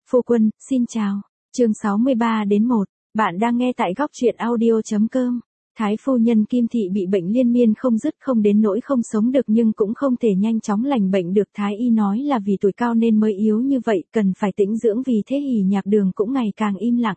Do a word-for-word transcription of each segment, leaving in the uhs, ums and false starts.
Phu quân, xin chào. Chương sáu mươi ba đến một. Bạn đang nghe tại góc truyện audio.com. Thái phu nhân Kim Thị bị bệnh liên miên không dứt, không đến nỗi không sống được nhưng cũng không thể nhanh chóng lành bệnh được. Thái y nói là vì tuổi cao nên mới yếu như vậy, cần phải tĩnh dưỡng, vì thế Hỉ Nhạc Đường cũng ngày càng im lặng.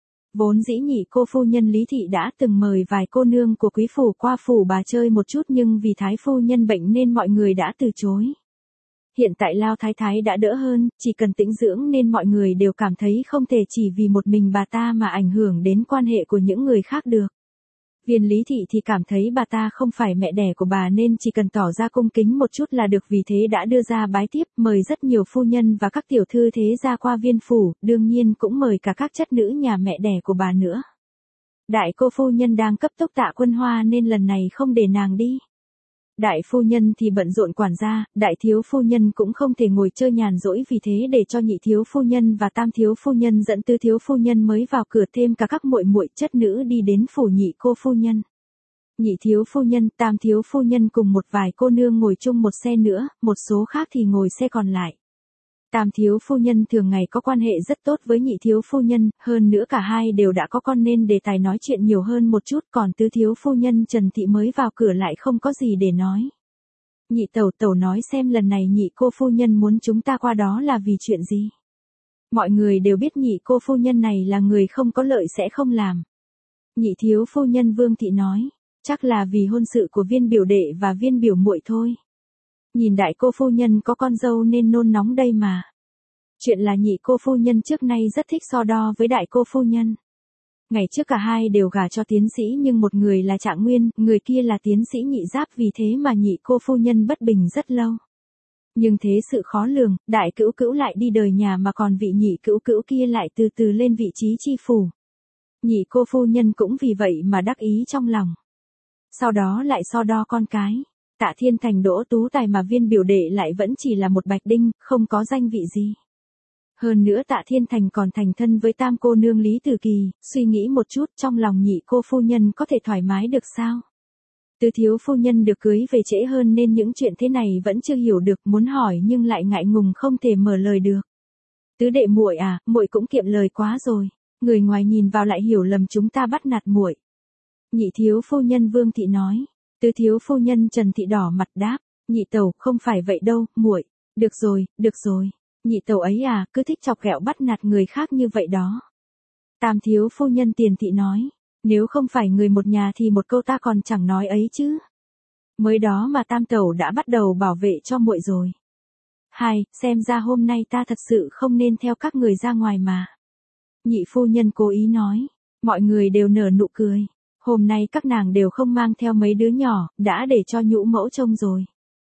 Vốn dĩ nhị cô phu nhân Lý Thị đã từng mời vài cô nương của quý phủ qua phủ bà chơi một chút, nhưng vì thái phu nhân bệnh nên mọi người đã từ chối. Hiện tại Lao Thái Thái đã đỡ hơn, chỉ cần tĩnh dưỡng nên mọi người đều cảm thấy không thể chỉ vì một mình bà ta mà ảnh hưởng đến quan hệ của những người khác được. Viên Lý Thị thì cảm thấy bà ta không phải mẹ đẻ của bà nên chỉ cần tỏ ra cung kính một chút là được, vì thế đã đưa ra bái tiếp, mời rất nhiều phu nhân và các tiểu thư thế gia qua viên phủ, đương nhiên cũng mời cả các chất nữ nhà mẹ đẻ của bà nữa. Đại cô phu nhân đang cấp tốc tạ Quân Hoa nên lần này không để nàng đi. Đại phu nhân thì bận rộn quản gia, đại thiếu phu nhân cũng không thể ngồi chơi nhàn rỗi, vì thế để cho nhị thiếu phu nhân và tam thiếu phu nhân dẫn tứ thiếu phu nhân mới vào cửa, thêm cả các muội muội chất nữ đi đến phủ nhị cô phu nhân. Nhị thiếu phu nhân, tam thiếu phu nhân cùng một vài cô nương ngồi chung một xe nữa, một số khác thì ngồi xe còn lại. Tam thiếu phu nhân thường ngày có quan hệ rất tốt với nhị thiếu phu nhân, hơn nữa cả hai đều đã có con nên đề tài nói chuyện nhiều hơn một chút, còn tứ thiếu phu nhân Trần Thị mới vào cửa lại không có gì để nói. Nhị tẩu tẩu nói xem lần này nhị cô phu nhân muốn chúng ta qua đó là vì chuyện gì? Mọi người đều biết nhị cô phu nhân này là người không có lợi sẽ không làm. Nhị thiếu phu nhân Vương Thị nói, chắc là vì hôn sự của Viên biểu đệ và Viên biểu muội thôi. Nhìn đại cô phu nhân có con dâu nên nôn nóng đây mà. Chuyện là nhị cô phu nhân trước nay rất thích so đo với đại cô phu nhân. Ngày trước cả hai đều gả cho tiến sĩ, nhưng một người là Trạng Nguyên, người kia là tiến sĩ Nhị Giáp, vì thế mà nhị cô phu nhân bất bình rất lâu. Nhưng thế sự khó lường, đại cữu cữu lại đi đời nhà mà còn vị nhị cữu cữu kia lại từ từ lên vị trí chi phủ. Nhị cô phu nhân cũng vì vậy mà đắc ý trong lòng. Sau đó lại so đo con cái. Tạ Thiên Thành đỗ tú tài mà Viên biểu đệ lại vẫn chỉ là một bạch đinh, không có danh vị gì. Hơn nữa Tạ Thiên Thành còn thành thân với tam cô nương Lý Tử Kỳ, suy nghĩ một chút trong lòng nhị cô phu nhân có thể thoải mái được sao? Tứ thiếu phu nhân được cưới về trễ hơn nên những chuyện thế này vẫn chưa hiểu được, muốn hỏi nhưng lại ngại ngùng không thể mở lời được. Tứ đệ muội à, muội cũng kiệm lời quá rồi, người ngoài nhìn vào lại hiểu lầm chúng ta bắt nạt muội. Nhị thiếu phu nhân Vương Thị nói. Tứ thiếu phu nhân Trần Thị đỏ mặt đáp, nhị tẩu không phải vậy đâu, muội. Được rồi, được rồi. Nhị tẩu ấy à, cứ thích chọc ghẹo bắt nạt người khác như vậy đó. Tam thiếu phu nhân Tiền Thị nói, nếu không phải người một nhà thì một câu ta còn chẳng nói ấy chứ. Mới đó mà tam tẩu đã bắt đầu bảo vệ cho muội rồi. Hai, xem ra hôm nay ta thật sự không nên theo các người ra ngoài mà. Nhị phu nhân cố ý nói, mọi người đều nở nụ cười. Hôm nay các nàng đều không mang theo mấy đứa nhỏ, đã để cho nhũ mẫu trông rồi.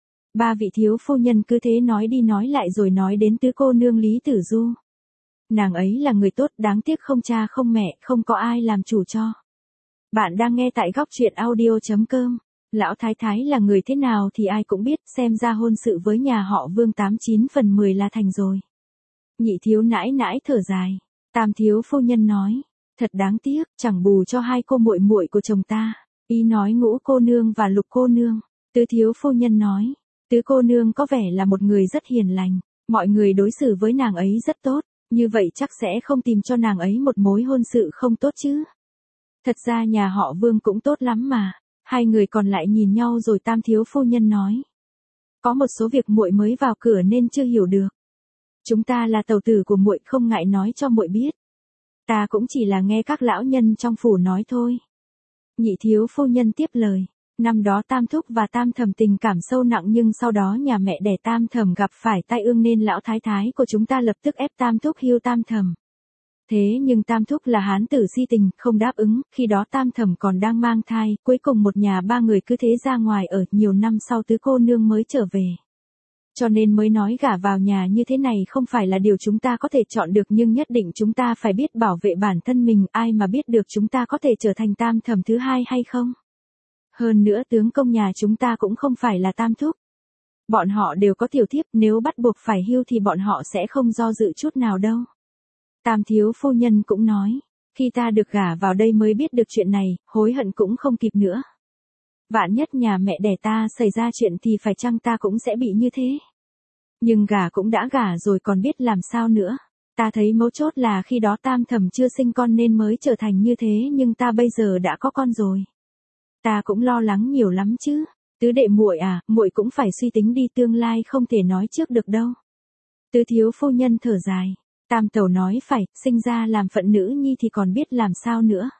Ba vị thiếu phu nhân cứ thế nói đi nói lại rồi nói đến tứ cô nương Lý Tử Du. Nàng ấy là người tốt, đáng tiếc không cha không mẹ, không có ai làm chủ cho. Bạn đang nghe tại góc truyện audio.com. Lão Thái Thái là người thế nào thì ai cũng biết, xem ra hôn sự với nhà họ Vương tám chín phần mười là thành rồi. Nhị thiếu nãi nãi thở dài. Tam thiếu phu nhân nói. Thật đáng tiếc, chẳng bù cho hai cô muội muội của chồng ta. Ý nói Ngũ cô nương và Lục cô nương. Tứ thiếu phu nhân nói, tứ cô nương có vẻ là một người rất hiền lành, mọi người đối xử với nàng ấy rất tốt, như vậy chắc sẽ không tìm cho nàng ấy một mối hôn sự không tốt chứ. Thật ra nhà họ Vương cũng tốt lắm mà. Hai người còn lại nhìn nhau rồi tam thiếu phu nhân nói, có một số việc muội mới vào cửa nên chưa hiểu được. Chúng ta là tẩu tử của muội, không ngại nói cho muội biết. Ta cũng chỉ là nghe các lão nhân trong phủ nói thôi. Nhị thiếu phu nhân tiếp lời. Năm đó Tam Thúc và Tam Thẩm tình cảm sâu nặng, nhưng sau đó nhà mẹ đẻ Tam Thẩm gặp phải tai ương nên lão thái thái của chúng ta lập tức ép Tam Thúc hưu Tam Thẩm. Thế nhưng Tam Thúc là hán tử si tình, không đáp ứng, khi đó Tam Thẩm còn đang mang thai, cuối cùng một nhà ba người cứ thế ra ngoài ở, nhiều năm sau tứ cô nương mới trở về. Cho nên mới nói gả vào nhà như thế này không phải là điều chúng ta có thể chọn được, nhưng nhất định chúng ta phải biết bảo vệ bản thân mình, ai mà biết được chúng ta có thể trở thành Tam Thẩm thứ hai hay không. Hơn nữa tướng công nhà chúng ta cũng không phải là Tam Thúc. Bọn họ đều có tiểu thiếp, nếu bắt buộc phải hưu thì bọn họ sẽ không do dự chút nào đâu. Tam thiếu phu nhân cũng nói, khi ta được gả vào đây mới biết được chuyện này, hối hận cũng không kịp nữa. Vạn nhất nhà mẹ đẻ ta xảy ra chuyện thì phải chăng ta cũng sẽ bị như thế. Nhưng gả cũng đã gả rồi còn biết làm sao nữa. Ta thấy mấu chốt là khi đó Tam Thẩm chưa sinh con nên mới trở thành như thế, nhưng ta bây giờ đã có con rồi. Ta cũng lo lắng nhiều lắm chứ. Tứ đệ muội à, muội cũng phải suy tính đi, tương lai không thể nói trước được đâu. Tứ thiếu phu nhân thở dài. Tam tẩu nói phải, sinh ra làm phận nữ nhi thì còn biết làm sao nữa.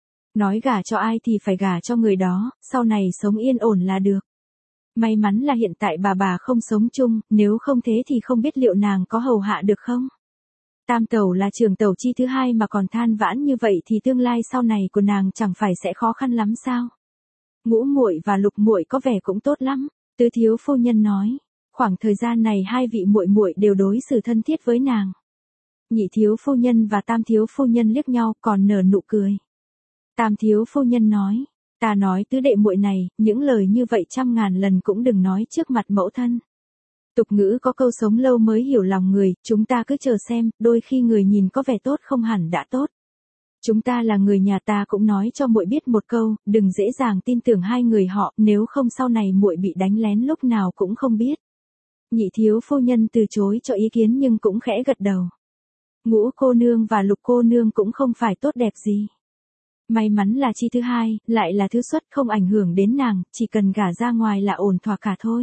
Nói gả cho ai thì phải gả cho người đó, sau này sống yên ổn là được. May mắn là hiện tại bà bà không sống chung, nếu không thế thì không biết liệu nàng có hầu hạ được không. Tam tẩu là trưởng tẩu chi thứ hai mà còn than vãn như vậy thì tương lai sau này của nàng chẳng phải sẽ khó khăn lắm sao? Ngũ muội và Lục muội có vẻ cũng tốt lắm, Tứ thiếu phu nhân nói. Khoảng thời gian này hai vị muội muội đều đối xử thân thiết với nàng. Nhị thiếu phu nhân và Tam thiếu phu nhân liếc nhau còn nở nụ cười. Tam thiếu phu nhân nói, ta nói tứ đệ muội này, những lời như vậy trăm ngàn lần cũng đừng nói trước mặt mẫu thân. Tục ngữ có câu sống lâu mới hiểu lòng người, chúng ta cứ chờ xem, đôi khi người nhìn có vẻ tốt không hẳn đã tốt. Chúng ta là người nhà, ta cũng nói cho muội biết một câu, đừng dễ dàng tin tưởng hai người họ, nếu không sau này muội bị đánh lén lúc nào cũng không biết. Nhị thiếu phu nhân từ chối cho ý kiến nhưng cũng khẽ gật đầu. Ngũ cô nương và Lục cô nương cũng không phải tốt đẹp gì. May mắn là chi thứ hai, lại là thứ xuất không ảnh hưởng đến nàng, chỉ cần gả ra ngoài là ổn thỏa cả thôi.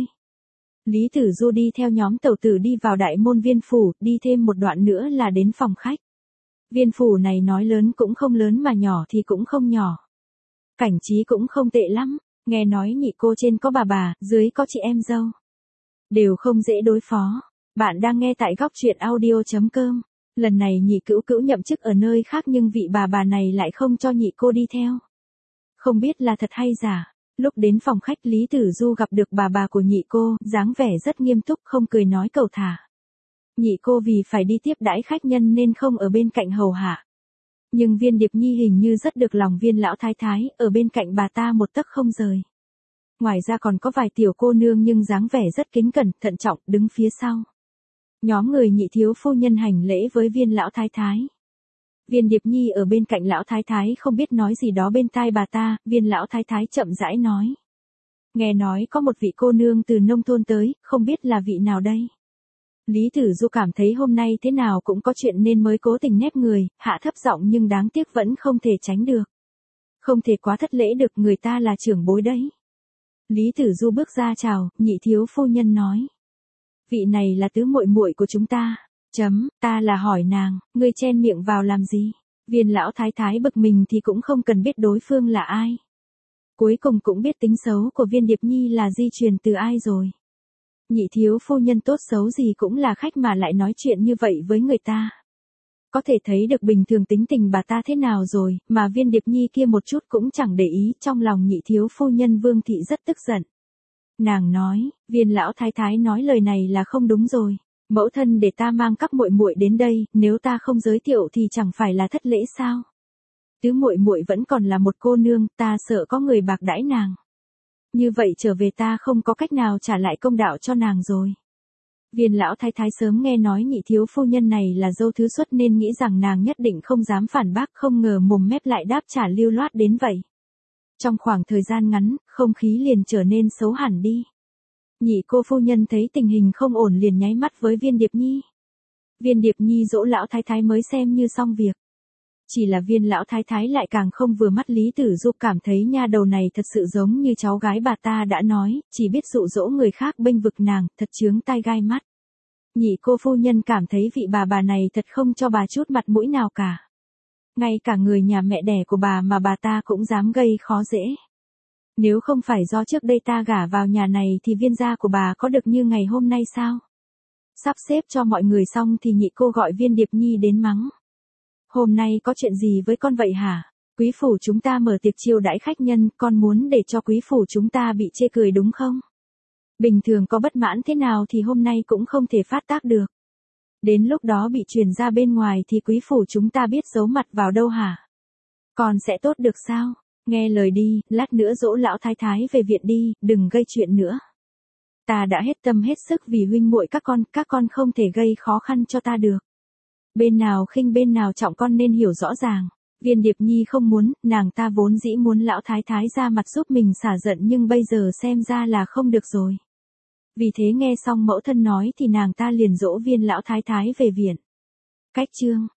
Lý Tử Du đi theo nhóm tẩu tử đi vào đại môn viên phủ, đi thêm một đoạn nữa là đến phòng khách. Viên phủ này nói lớn cũng không lớn mà nhỏ thì cũng không nhỏ. Cảnh trí cũng không tệ lắm, nghe nói nhị cô trên có bà bà, dưới có chị em dâu. Đều không dễ đối phó. Bạn đang nghe tại góc truyện audio chấm com. Lần này nhị cữu cữu nhậm chức ở nơi khác nhưng vị bà bà này lại không cho nhị cô đi theo. Không biết là thật hay giả. Lúc đến phòng khách Lý Tử Du gặp được bà bà của nhị cô, dáng vẻ rất nghiêm túc không cười nói cầu thả. Nhị cô vì phải đi tiếp đãi khách nhân nên không ở bên cạnh hầu hạ. Nhưng Viên Điệp Nhi hình như rất được lòng Viên lão thái thái, ở bên cạnh bà ta một tấc không rời. Ngoài ra còn có vài tiểu cô nương nhưng dáng vẻ rất kính cẩn, thận trọng, đứng phía sau. Nhóm người nhị thiếu phu nhân hành lễ với Viên lão thái thái. Viên Điệp Nhi ở bên cạnh lão thái thái không biết nói gì đó bên tai bà ta, Viên lão thái thái chậm rãi nói. Nghe nói có một vị cô nương từ nông thôn tới, không biết là vị nào đây. Lý Tử Du cảm thấy hôm nay thế nào cũng có chuyện nên mới cố tình nép người, hạ thấp giọng nhưng đáng tiếc vẫn không thể tránh được. Không thể quá thất lễ được, người ta là trưởng bối đấy. Lý Tử Du bước ra chào, nhị thiếu phu nhân nói. Vị này là tứ muội muội của chúng ta. Chấm, ta là hỏi nàng, ngươi chen miệng vào làm gì? Viên lão thái thái bực mình thì cũng không cần biết đối phương là ai. Cuối cùng cũng biết tính xấu của Viên Điệp Nhi là di truyền từ ai rồi. Nhị thiếu phu nhân tốt xấu gì cũng là khách mà lại nói chuyện như vậy với người ta. Có thể thấy được bình thường tính tình bà ta thế nào rồi, mà Viên Điệp Nhi kia một chút cũng chẳng để ý, trong lòng nhị thiếu phu nhân Vương thị rất tức giận. Nàng nói, Viên lão thái thái nói lời này là không đúng rồi. Mẫu thân để ta mang các muội muội đến đây, nếu ta không giới thiệu thì chẳng phải là thất lễ sao? Tứ muội muội vẫn còn là một cô nương, ta sợ có người bạc đãi nàng. Như vậy trở về ta không có cách nào trả lại công đạo cho nàng rồi. Viên lão thái thái sớm nghe nói nhị thiếu phu nhân này là dâu thứ xuất nên nghĩ rằng nàng nhất định không dám phản bác, không ngờ mồm mép lại đáp trả lưu loát đến vậy. Trong khoảng thời gian ngắn, không khí liền trở nên xấu hẳn đi. Nhị cô phu nhân thấy tình hình không ổn liền nháy mắt với Viên Điệp Nhi. Viên Điệp Nhi dỗ lão thái thái mới xem như xong việc. Chỉ là Viên lão thái thái lại càng không vừa mắt Lý Tử Du, cảm thấy nha đầu này thật sự giống như cháu gái bà ta đã nói, chỉ biết dụ dỗ người khác bênh vực nàng, thật chướng tai gai mắt. Nhị cô phu nhân cảm thấy vị bà bà này thật không cho bà chút mặt mũi nào cả. Ngay cả người nhà mẹ đẻ của bà mà bà ta cũng dám gây khó dễ. Nếu không phải do trước đây ta gả vào nhà này thì Viên gia của bà có được như ngày hôm nay sao? Sắp xếp cho mọi người xong thì nhị cô gọi Viên Điệp Nhi đến mắng. Hôm nay có chuyện gì với con vậy hả? Quý phủ chúng ta mở tiệc chiêu đãi khách nhân, con muốn để cho quý phủ chúng ta bị chê cười đúng không? Bình thường có bất mãn thế nào thì hôm nay cũng không thể phát tác được. Đến lúc đó bị truyền ra bên ngoài thì quý phủ chúng ta biết giấu mặt vào đâu hả? Còn sẽ tốt được sao? Nghe lời đi, lát nữa dỗ lão thái thái về viện đi, đừng gây chuyện nữa. Ta đã hết tâm hết sức vì huynh muội các con, các con không thể gây khó khăn cho ta được. Bên nào khinh bên nào trọng con nên hiểu rõ ràng. Viên Điệp Nhi không muốn, nàng ta vốn dĩ muốn lão thái thái ra mặt giúp mình xả giận nhưng bây giờ xem ra là không được rồi. Vì thế nghe xong mẫu thân nói thì nàng ta liền dỗ Viên lão thái thái về viện. Cách chương